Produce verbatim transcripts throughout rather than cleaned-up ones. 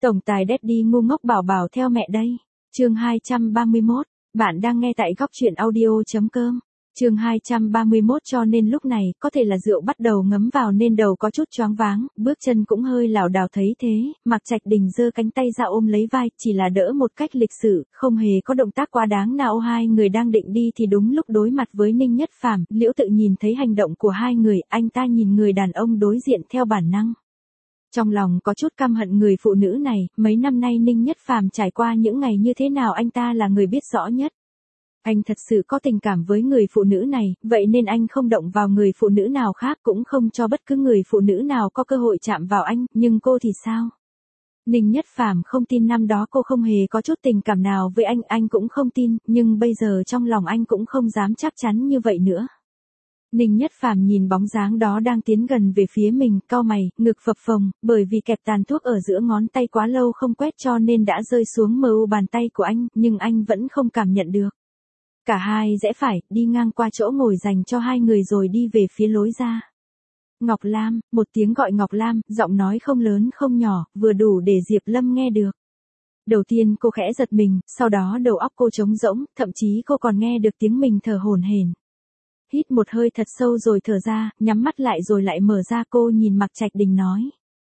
Tổng tài Daddy ngu ngốc bảo bảo theo mẹ đây. Chương hai trăm ba mươi mốt, bạn đang nghe tại góc truyện audio chấm com. Chương hai trăm ba mươi mốt cho nên lúc này, có thể là rượu bắt đầu ngấm vào nên đầu có chút choáng váng, bước chân cũng hơi lảo đảo thấy thế, Mạc Trạch Đình giơ cánh tay ra ôm lấy vai, chỉ là đỡ một cách lịch sự, không hề có động tác quá đáng nào. Hai người đang định đi thì đúng lúc đối mặt với Ninh Nhất Phàm, Liễu Tự nhìn thấy hành động của hai người, anh ta nhìn người đàn ông đối diện theo bản năng. Trong lòng có chút căm hận người phụ nữ này, mấy năm nay Ninh Nhất Phàm trải qua những ngày như thế nào anh ta là người biết rõ nhất. Anh thật sự có tình cảm với người phụ nữ này, vậy nên anh không động vào người phụ nữ nào khác, cũng không cho bất cứ người phụ nữ nào có cơ hội chạm vào anh, nhưng cô thì sao? Ninh Nhất Phàm không tin năm đó cô không hề có chút tình cảm nào với anh, anh cũng không tin, nhưng bây giờ trong lòng anh cũng không dám chắc chắn như vậy nữa. Ninh Nhất Phàm nhìn bóng dáng đó đang tiến gần về phía mình, cau mày, ngực phập phồng, bởi vì kẹp tàn thuốc ở giữa ngón tay quá lâu không quét cho nên đã rơi xuống mờ u bàn tay của anh, nhưng anh vẫn không cảm nhận được. Cả hai rẽ phải, đi ngang qua chỗ ngồi dành cho hai người rồi đi về phía lối ra. Ngọc Lam, một tiếng gọi Ngọc Lam, giọng nói không lớn không nhỏ, vừa đủ để Diệp Lâm nghe được. Đầu tiên cô khẽ giật mình, sau đó đầu óc cô trống rỗng, thậm chí cô còn nghe được tiếng mình thở hổn hển. Hít một hơi thật sâu rồi thở ra, nhắm mắt lại rồi lại mở ra, cô nhìn Mạc Trạch Đình nói.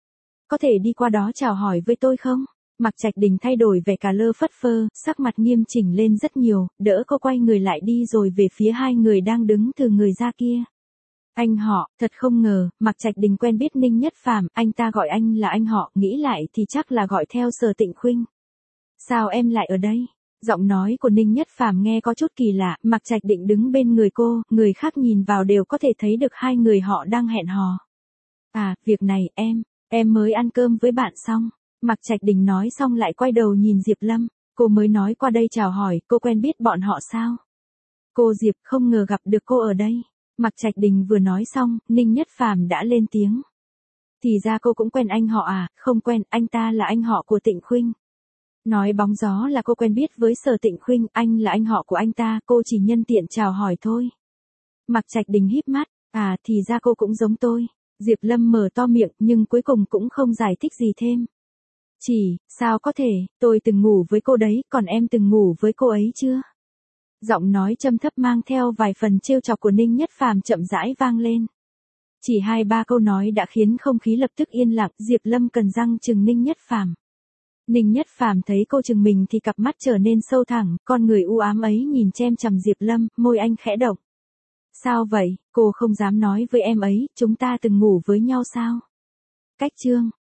Có thể đi qua đó chào hỏi với tôi không? Mạc Trạch Đình thay đổi vẻ cà lơ phất phơ, sắc mặt nghiêm chỉnh lên rất nhiều, đỡ cô quay người lại đi rồi về phía hai người đang đứng từ người ra kia. Anh họ, thật không ngờ, Mạc Trạch Đình quen biết Ninh Nhất Phàm, anh ta gọi anh là anh họ, nghĩ lại thì chắc là gọi theo Sở Tịnh Khuynh. Sao em lại ở đây? Giọng nói của Ninh Nhất Phàm nghe có chút kỳ lạ, Mạc Trạch Định đứng bên người cô, người khác nhìn vào đều có thể thấy được hai người họ đang hẹn hò. À, việc này, em, em mới ăn cơm với bạn xong. Mạc Trạch Đình nói xong lại quay đầu nhìn Diệp Lâm, cô mới nói qua đây chào hỏi, cô quen biết bọn họ sao? Cô Diệp không ngờ gặp được cô ở đây. Mạc Trạch Đình vừa nói xong, Ninh Nhất Phàm đã lên tiếng. Thì ra cô cũng quen anh họ à? Không quen, anh ta là anh họ của Tịnh Khuynh. Nói bóng gió là cô quen biết với Sở Tịnh Khuynh, anh là anh họ của anh ta, cô chỉ nhân tiện chào hỏi thôi. Mạc Trạch Đình híp mắt, à thì ra cô cũng giống tôi. Diệp Lâm mở to miệng nhưng cuối cùng cũng không giải thích gì thêm. Chỉ, sao có thể, tôi từng ngủ với cô đấy, còn em từng ngủ với cô ấy chưa? Giọng nói trầm thấp mang theo vài phần trêu chọc của Ninh Nhất Phàm chậm rãi vang lên. Chỉ hai ba câu nói đã khiến không khí lập tức yên lặng, Diệp Lâm cần răng chừng Ninh Nhất Phàm. Ninh Nhất Phàm thấy cô chừng mình thì cặp mắt trở nên sâu thẳm, con người u ám ấy nhìn chem chằm Diệp Lâm, môi anh khẽ động. Sao vậy, cô không dám nói với em ấy, chúng ta từng ngủ với nhau sao? Cách chương,